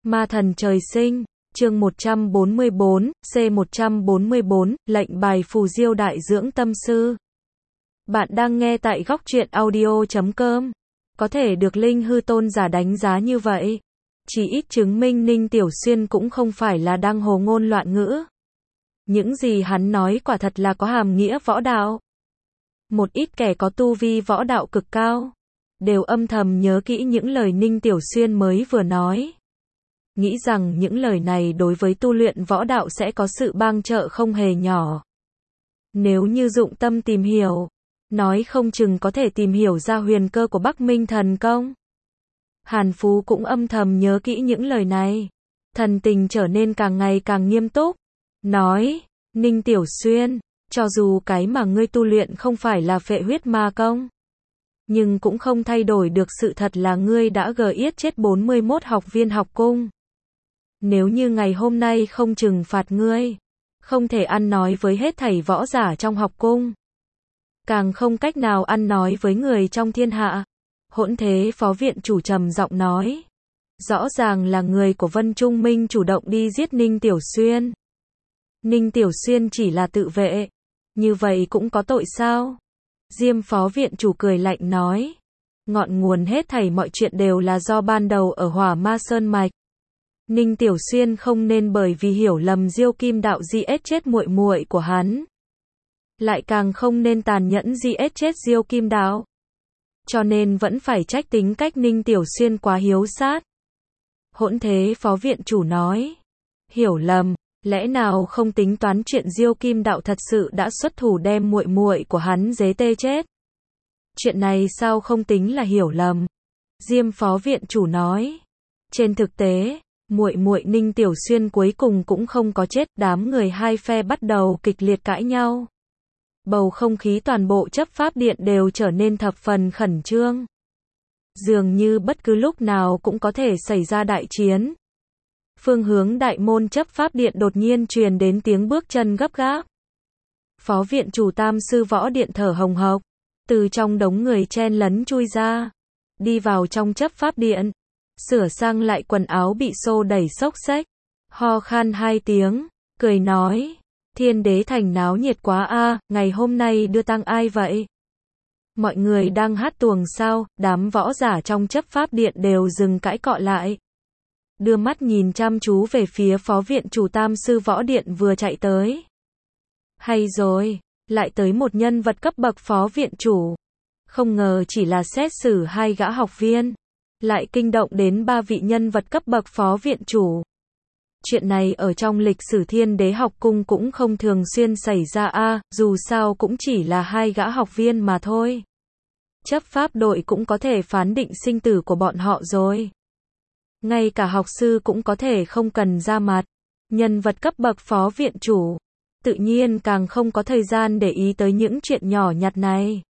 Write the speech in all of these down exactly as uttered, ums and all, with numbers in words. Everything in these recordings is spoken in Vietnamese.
Ma thần trời sinh, chương một trăm bốn mươi bốn, C một trăm bốn mươi bốn, lệnh bài phù diêu đại dưỡng tâm sư. Bạn đang nghe tại góc truyện audio chấm com. Có thể được Linh Hư Tôn giả đánh giá như vậy, chỉ ít chứng minh Ninh Tiểu Xuyên cũng không phải là đang hồ ngôn loạn ngữ. Những gì hắn nói quả thật là có hàm nghĩa võ đạo. Một ít kẻ có tu vi võ đạo cực cao, đều âm thầm nhớ kỹ những lời Ninh Tiểu Xuyên mới vừa nói. Nghĩ rằng những lời này đối với tu luyện võ đạo sẽ có sự bang trợ không hề nhỏ. Nếu như dụng tâm tìm hiểu, nói không chừng có thể tìm hiểu ra huyền cơ của Bắc Minh thần công. Hàn Phú cũng âm thầm nhớ kỹ những lời này. Thần tình trở nên càng ngày càng nghiêm túc. Nói, Ninh Tiểu Xuyên, cho dù cái mà ngươi tu luyện không phải là phệ huyết ma công, nhưng cũng không thay đổi được sự thật là ngươi đã gờ yết chết bốn mươi mốt học viên học cung. Nếu như ngày hôm nay không trừng phạt ngươi, không thể ăn nói với hết thảy võ giả trong học cung, càng không cách nào ăn nói với người trong thiên hạ. Hỗn Thế phó viện chủ trầm giọng nói. Rõ ràng là người của Vân Trung Minh chủ động đi giết Ninh Tiểu Xuyên. Ninh Tiểu Xuyên chỉ là tự vệ, như vậy cũng có tội sao? Diêm phó viện chủ cười lạnh nói. Ngọn nguồn hết thảy mọi chuyện đều là do ban đầu ở Hỏa Ma Sơn Mạch. Ninh Tiểu Xuyên không nên bởi vì hiểu lầm Diêu Kim Đạo giết chết muội muội của hắn, lại càng không nên tàn nhẫn giết chết Diêu Kim Đạo. Cho nên vẫn phải trách tính cách Ninh Tiểu Xuyên quá hiếu sát. Hỗn Thế phó viện chủ nói. Hiểu lầm, lẽ nào không tính toán chuyện Diêu Kim Đạo thật sự đã xuất thủ đem muội muội của hắn giết tê chết? Chuyện này sao không tính là hiểu lầm? Diêm phó viện chủ nói. Trên thực tế, muội muội Ninh Tiểu Xuyên cuối cùng cũng không có chết. Đám người hai phe bắt đầu kịch liệt cãi nhau. Bầu không khí toàn bộ chấp pháp điện đều trở nên thập phần khẩn trương. Dường như bất cứ lúc nào cũng có thể xảy ra đại chiến. Phương hướng đại môn chấp pháp điện đột nhiên truyền đến tiếng bước chân gấp gáp. Phó viện chủ Tam sư võ điện thở hồng hộc, từ trong đống người chen lấn chui ra, đi vào trong chấp pháp điện, sửa sang lại quần áo bị xô đẩy xốc xếch, ho khan hai tiếng, cười nói. Thiên Đế Thành náo nhiệt quá a, ngày hôm nay đưa tang ai vậy? Mọi người đang hát tuồng sao? Đám võ giả trong chấp pháp điện đều dừng cãi cọ lại, đưa mắt nhìn chăm chú về phía phó viện chủ Tam sư võ điện vừa chạy tới. Hay rồi, lại tới một nhân vật cấp bậc phó viện chủ. Không ngờ chỉ là xét xử hai gã học viên, lại kinh động đến ba vị nhân vật cấp bậc phó viện chủ. Chuyện này ở trong lịch sử Thiên Đế học cung cũng không thường xuyên xảy ra a, dù sao cũng chỉ là hai gã học viên mà thôi. Chấp pháp đội cũng có thể phán định sinh tử của bọn họ rồi. Ngay cả học sư cũng có thể không cần ra mặt. Nhân vật cấp bậc phó viện chủ, tự nhiên càng không có thời gian để ý tới những chuyện nhỏ nhặt này.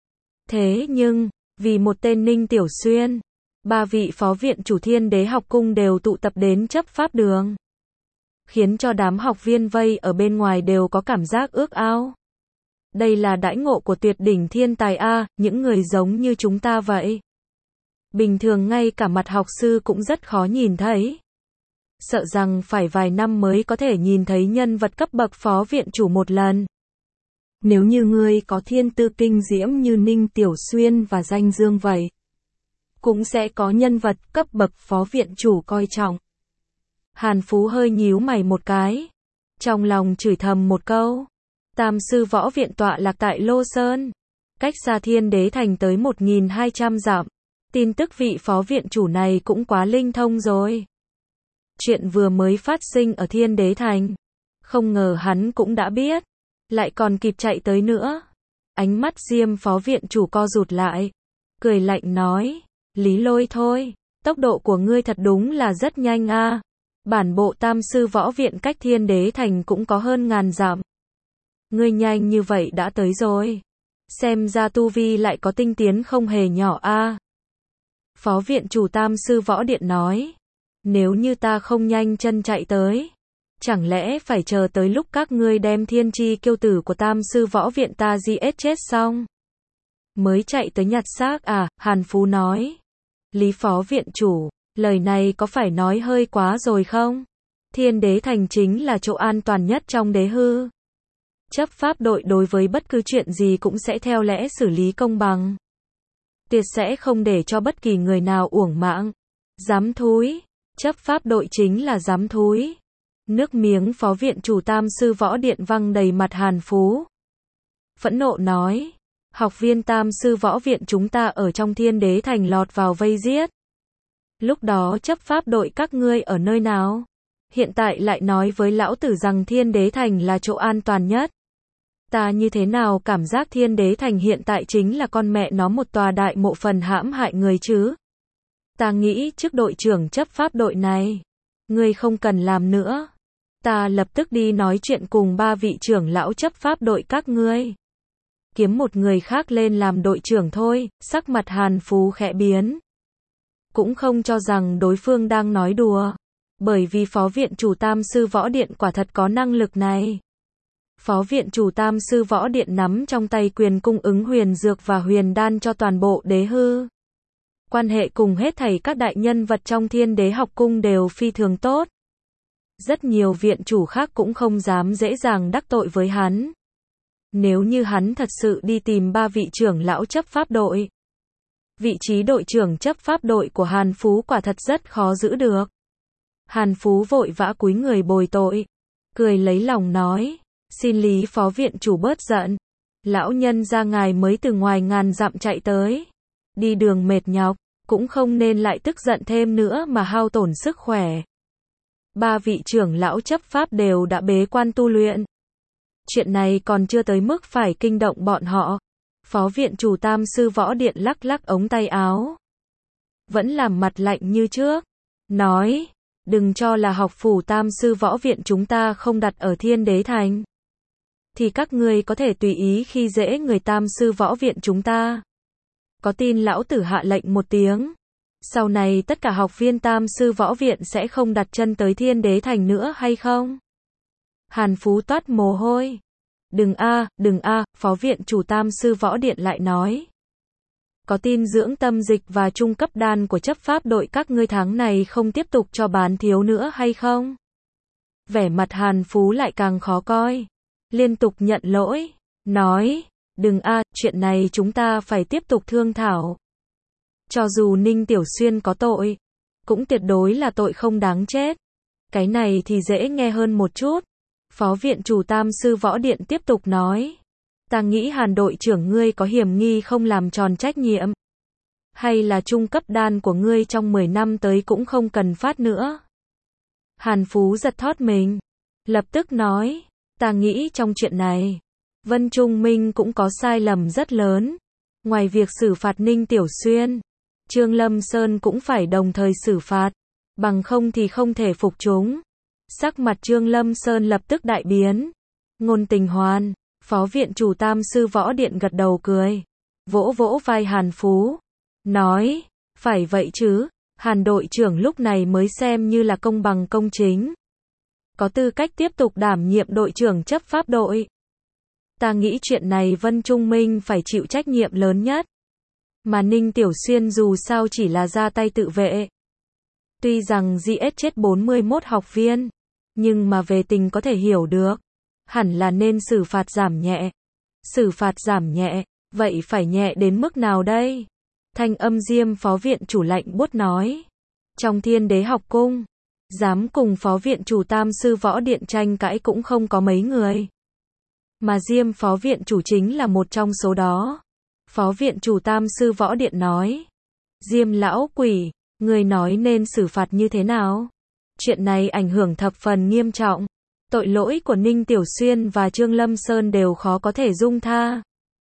Thế nhưng, vì một tên Ninh Tiểu Xuyên, ba vị phó viện chủ Thiên Đế học cung đều tụ tập đến chấp pháp đường, khiến cho đám học viên vây ở bên ngoài đều có cảm giác ước ao. Đây là đãi ngộ của tuyệt đỉnh thiên tài a, những người giống như chúng ta vậy. Bình thường ngay cả mặt học sư cũng rất khó nhìn thấy. Sợ rằng phải vài năm mới có thể nhìn thấy nhân vật cấp bậc phó viện chủ một lần. Nếu như ngươi có thiên tư kinh diễm như Ninh Tiểu Xuyên và Danh Dương vậy, cũng sẽ có nhân vật cấp bậc phó viện chủ coi trọng. Hàn Phú hơi nhíu mày một cái, trong lòng chửi thầm một câu. Tam sư võ viện tọa lạc tại Lô Sơn, cách xa Thiên Đế Thành tới một nghìn hai trăm dặm. Tin tức vị phó viện chủ này cũng quá linh thông rồi. Chuyện vừa mới phát sinh ở Thiên Đế Thành, không ngờ hắn cũng đã biết, lại còn kịp chạy tới nữa. Ánh mắt Diêm phó viện chủ co rụt lại, cười lạnh nói. Lý Lôi thôi, tốc độ của ngươi thật đúng là rất nhanh a. Bản bộ Tam sư võ viện cách Thiên Đế Thành cũng có hơn ngàn dặm. Ngươi nhanh như vậy đã tới rồi. Xem ra tu vi lại có tinh tiến không hề nhỏ a. Phó viện chủ Tam sư võ điện nói. Nếu như ta không nhanh chân chạy tới, chẳng lẽ phải chờ tới lúc các ngươi đem thiên chi kiêu tử của Tam sư võ viện ta giết chết xong mới chạy tới nhặt xác à? Hàn Phú nói. Lý phó viện chủ, Lời này có phải nói hơi quá rồi không? Thiên Đế Thành chính là chỗ an toàn nhất trong đế hư. Chấp pháp đội đối với bất cứ chuyện gì cũng sẽ theo lẽ xử lý công bằng. Tuyệt sẽ không để cho bất kỳ người nào uổng mạng. Dám thúi. Chấp pháp đội chính là dám thúi. Nước miếng phó viện chủ Tam sư Võ Điện văng đầy mặt Hàn Phú. Phẫn nộ nói. Học viên Tam sư Võ Viện chúng ta ở trong Thiên Đế Thành lọt vào vây giết. Lúc đó chấp pháp đội các ngươi ở nơi nào? Hiện tại lại nói với lão tử rằng Thiên Đế Thành là chỗ an toàn nhất. Ta như thế nào cảm giác Thiên Đế Thành hiện tại chính là con mẹ nó một tòa đại mộ phần hãm hại người chứ? Ta nghĩ trước đội trưởng chấp pháp đội này, ngươi không cần làm nữa. Ta lập tức đi nói chuyện cùng ba vị trưởng lão chấp pháp đội các ngươi. Kiếm một người khác lên làm đội trưởng thôi. Sắc mặt Hàn Phú khẽ biến. Cũng không cho rằng đối phương đang nói đùa. Bởi vì phó viện chủ Tam sư Võ Điện quả thật có năng lực này. Phó viện chủ Tam sư Võ Điện nắm trong tay quyền cung ứng huyền dược và huyền đan cho toàn bộ đế hư. Quan hệ cùng hết thảy các đại nhân vật trong Thiên Đế học cung đều phi thường tốt. Rất nhiều viện chủ khác cũng không dám dễ dàng đắc tội với hắn. Nếu như hắn thật sự đi tìm ba vị trưởng lão chấp pháp đội, vị trí đội trưởng chấp pháp đội của Hàn Phú quả thật rất khó giữ được. Hàn Phú vội vã cúi người bồi tội, cười lấy lòng nói, xin Lý phó viện chủ bớt giận. Lão nhân gia ngài mới từ ngoài ngàn dặm chạy tới. Đi đường mệt nhọc, cũng không nên lại tức giận thêm nữa mà hao tổn sức khỏe. Ba vị trưởng lão chấp pháp đều đã bế quan tu luyện. Chuyện này còn chưa tới mức phải kinh động bọn họ. Phó viện chủ Tam sư Võ Điện lắc lắc ống tay áo. Vẫn làm mặt lạnh như trước. Nói, đừng cho là học phủ Tam sư Võ Viện chúng ta không đặt ở Thiên Đế Thành. Thì các ngươi có thể tùy ý khi dễ người Tam sư Võ Viện chúng ta. Có tin lão tử hạ lệnh một tiếng. Sau này tất cả học viên Tam sư Võ Viện sẽ không đặt chân tới Thiên Đế Thành nữa hay không? Hàn Phú toát mồ hôi. Đừng a, đừng a, phó viện chủ Tam sư Võ Điện lại nói. Có tin dưỡng tâm dịch và trung cấp đan của chấp pháp đội các ngươi tháng này không tiếp tục cho bán thiếu nữa hay không? Vẻ mặt Hàn Phú lại càng khó coi. Liên tục nhận lỗi. Nói, đừng a, chuyện này chúng ta phải tiếp tục thương thảo. Cho dù Ninh Tiểu Xuyên có tội, cũng tuyệt đối là tội không đáng chết. Cái này thì dễ nghe hơn một chút. Phó viện chủ Tam sư Võ Điện tiếp tục nói. Ta nghĩ Hàn đội trưởng ngươi có hiểm nghi không làm tròn trách nhiệm. Hay là trung cấp đan của ngươi trong mười năm tới cũng không cần phát nữa. Hàn Phú giật thót mình. Lập tức nói. Ta nghĩ trong chuyện này, Vân Trung Minh cũng có sai lầm rất lớn. Ngoài việc xử phạt Ninh Tiểu Xuyên, Trương Lâm Sơn cũng phải đồng thời xử phạt. Bằng không thì không thể phục chúng. Sắc mặt Trương Lâm Sơn lập tức đại biến. Ngôn Tình Hoan, phó viện chủ Tam sư Võ Điện gật đầu cười. Vỗ vỗ vai Hàn Phú. Nói, phải vậy chứ, Hàn đội trưởng lúc này mới xem như là công bằng công chính. Có tư cách tiếp tục đảm nhiệm đội trưởng chấp pháp đội. Ta nghĩ chuyện này Vân Trung Minh phải chịu trách nhiệm lớn nhất. Mà Ninh Tiểu Xuyên dù sao chỉ là ra tay tự vệ. Tuy rằng giê ét chết bốn mươi mốt học viên, nhưng mà về tình có thể hiểu được. Hẳn là nên xử phạt giảm nhẹ. Xử phạt giảm nhẹ, vậy phải nhẹ đến mức nào đây? Thanh âm Diêm phó viện chủ lạnh buốt nói. Trong Thiên Đế học cung, dám cùng phó viện chủ Tam sư Võ Điện tranh cãi cũng không có mấy người. Mà Diêm phó viện chủ chính là một trong số đó. Phó viện chủ Tam sư Võ Điện nói. Diêm lão quỷ, người nói nên xử phạt như thế nào? Chuyện này ảnh hưởng thập phần nghiêm trọng. Tội lỗi của Ninh Tiểu Xuyên và Trương Lâm Sơn đều khó có thể dung tha.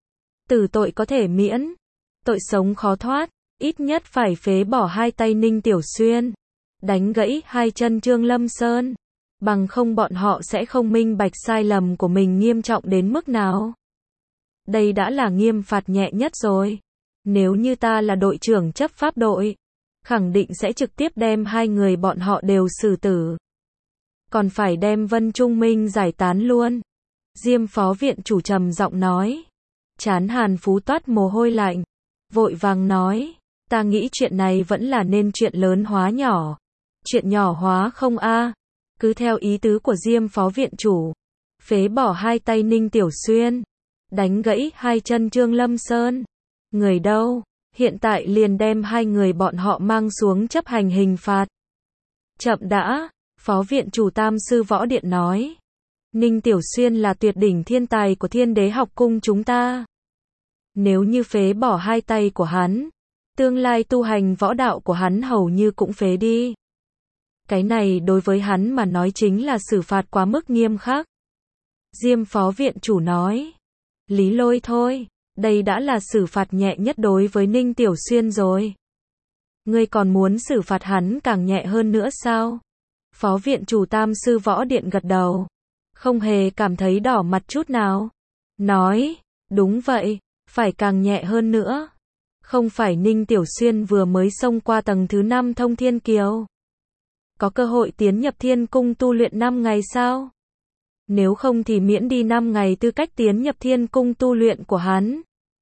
Tử tội có thể miễn, tội sống khó thoát, ít nhất phải phế bỏ hai tay Ninh Tiểu Xuyên, đánh gãy hai chân Trương Lâm Sơn, bằng không bọn họ sẽ không minh bạch sai lầm của mình nghiêm trọng đến mức nào. Đây đã là nghiêm phạt nhẹ nhất rồi. Nếu như ta là đội trưởng chấp pháp đội, khẳng định sẽ trực tiếp đem hai người bọn họ đều xử tử. Còn phải đem Vân Trung Minh giải tán luôn. Diêm phó viện chủ trầm giọng nói. Trán Hàn Phú toát mồ hôi lạnh. Vội vàng nói. Ta nghĩ chuyện này vẫn là nên chuyện lớn hóa nhỏ. Chuyện nhỏ hóa không a? Cứ theo ý tứ của Diêm phó viện chủ. Phế bỏ hai tay Ninh Tiểu Xuyên. Đánh gãy hai chân Trương Lâm Sơn. Người đâu? Hiện tại liền đem hai người bọn họ mang xuống chấp hành hình phạt. Chậm đã, phó viện chủ Tam Sư Võ Điện nói. Ninh Tiểu Xuyên là tuyệt đỉnh thiên tài của Thiên Đế học cung chúng ta. Nếu như phế bỏ hai tay của hắn, tương lai tu hành võ đạo của hắn hầu như cũng phế đi. Cái này đối với hắn mà nói chính là xử phạt quá mức nghiêm khắc. Diêm phó viện chủ nói. Lý Lôi thôi, đây đã là xử phạt nhẹ nhất đối với Ninh Tiểu Xuyên rồi. Ngươi còn muốn xử phạt hắn càng nhẹ hơn nữa sao? Phó viện chủ Tam Sư Võ Điện gật đầu. Không hề cảm thấy đỏ mặt chút nào. Nói, đúng vậy, phải càng nhẹ hơn nữa. Không phải Ninh Tiểu Xuyên vừa mới xông qua tầng thứ năm Thông Thiên Kiều. Có cơ hội tiến nhập Thiên Cung tu luyện năm ngày sao? Nếu không thì miễn đi năm ngày tư cách tiến nhập Thiên Cung tu luyện của hắn.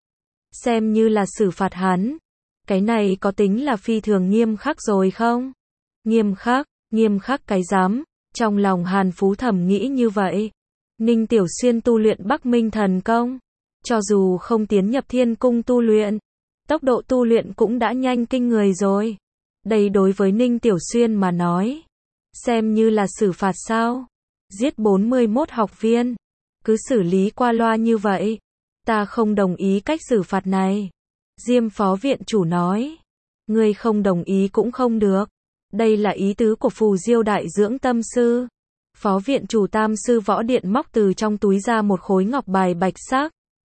Xem như là xử phạt hắn. Cái này có tính là phi thường nghiêm khắc rồi không? Nghiêm khắc, nghiêm khắc cái dám. Trong lòng Hàn Phú thầm nghĩ như vậy. Ninh Tiểu Xuyên tu luyện Bắc Minh Thần Công. Cho dù không tiến nhập Thiên Cung tu luyện, tốc độ tu luyện cũng đã nhanh kinh người rồi. Đây đối với Ninh Tiểu Xuyên mà nói, xem như là xử phạt sao? Giết bốn mươi mốt học viên, cứ xử lý qua loa như vậy. Ta không đồng ý cách xử phạt này. Diêm phó viện chủ nói. Ngươi không đồng ý cũng không được. Đây là ý tứ của Phù Diêu Đại Dưỡng Tâm Sư. Phó viện chủ Tam Sư Võ Điện móc từ trong túi ra một khối ngọc bài bạch sắc.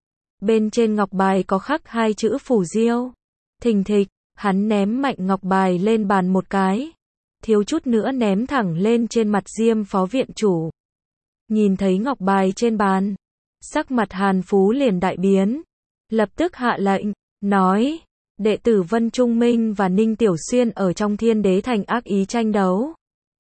Bên trên ngọc bài có khắc hai chữ Phù Diêu. Thình thịch, hắn ném mạnh ngọc bài lên bàn một cái. Thiếu chút nữa ném thẳng lên trên mặt Diêm phó viện chủ. Nhìn thấy ngọc bài trên bàn, sắc mặt Hàn Phú liền đại biến. Lập tức hạ lệnh, nói, đệ tử Vân Trung Minh và Ninh Tiểu Xuyên ở trong Thiên Đế Thành ác ý tranh đấu.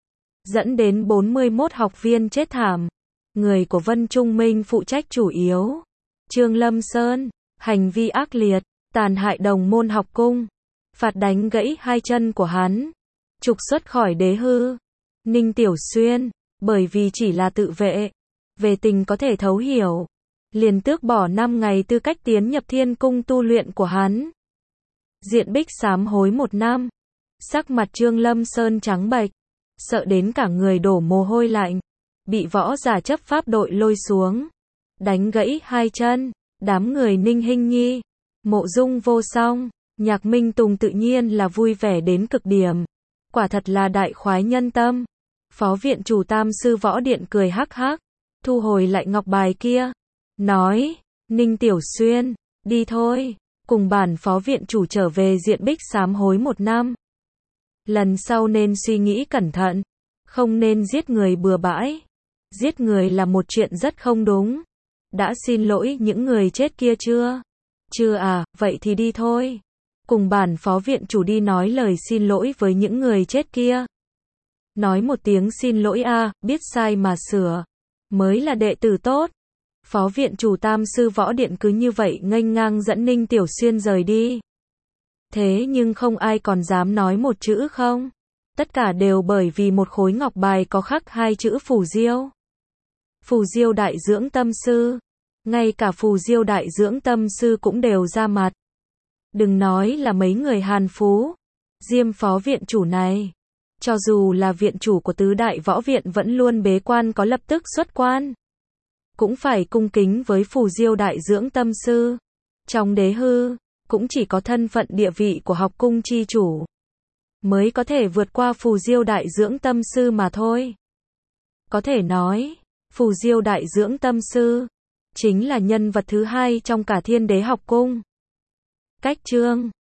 Dẫn đến bốn mươi mốt học viên chết thảm. Người của Vân Trung Minh phụ trách chủ yếu. Trương Lâm Sơn, hành vi ác liệt, tàn hại đồng môn học cung. Phạt đánh gãy hai chân của hắn. Trục xuất khỏi đế hư. Ninh Tiểu Xuyên, bởi vì chỉ là tự vệ, về tình có thể thấu hiểu, liền tước bỏ năm ngày tư cách tiến nhập Thiên Cung tu luyện của hắn. Diện Bích sám hối một năm. Sắc mặt Trương Lâm Sơn trắng bệch, sợ đến cả người đổ mồ hôi lạnh, bị võ giả chấp pháp đội lôi xuống, đánh gãy hai chân. Đám người Ninh Hinh Nhi, Mộ Dung Vô Song, Nhạc Minh Tùng tự nhiên là vui vẻ đến cực điểm. Quả thật là đại khoái nhân tâm. Phó viện chủ Tam Sư Võ Điện cười hắc hắc, thu hồi lại ngọc bài kia, nói, Ninh Tiểu Xuyên, đi thôi, cùng bản phó viện chủ trở về Diện Bích sám hối một năm. Lần sau nên suy nghĩ cẩn thận, không nên giết người bừa bãi. Giết người là một chuyện rất không đúng. Đã xin lỗi những người chết kia chưa? Chưa à, vậy thì đi thôi. Cùng bản phó viện chủ đi nói lời xin lỗi với những người chết kia. Nói một tiếng xin lỗi a, biết sai mà sửa, mới là đệ tử tốt. Phó viện chủ Tam Sư Võ Điện cứ như vậy nghênh ngang dẫn Ninh Tiểu Xuyên rời đi. Thế nhưng không ai còn dám nói một chữ không. Tất cả đều bởi vì một khối ngọc bài có khắc hai chữ Phù Diêu. Phù Diêu Đại Dưỡng Tâm Sư. Ngay cả Phù Diêu Đại Dưỡng Tâm Sư cũng đều ra mặt. Đừng nói là mấy người Hàn Phú, Diêm phó viện chủ này. Cho dù là viện chủ của tứ đại võ viện vẫn luôn bế quan có lập tức xuất quan, cũng phải cung kính với Phù Diêu Đại Dưỡng Tâm Sư. Trong đế hư, cũng chỉ có thân phận địa vị của học cung chi chủ mới có thể vượt qua Phù Diêu Đại Dưỡng Tâm Sư mà thôi. Có thể nói, Phù Diêu Đại Dưỡng Tâm Sư chính là nhân vật thứ hai trong cả Thiên Đế học cung. Cách chương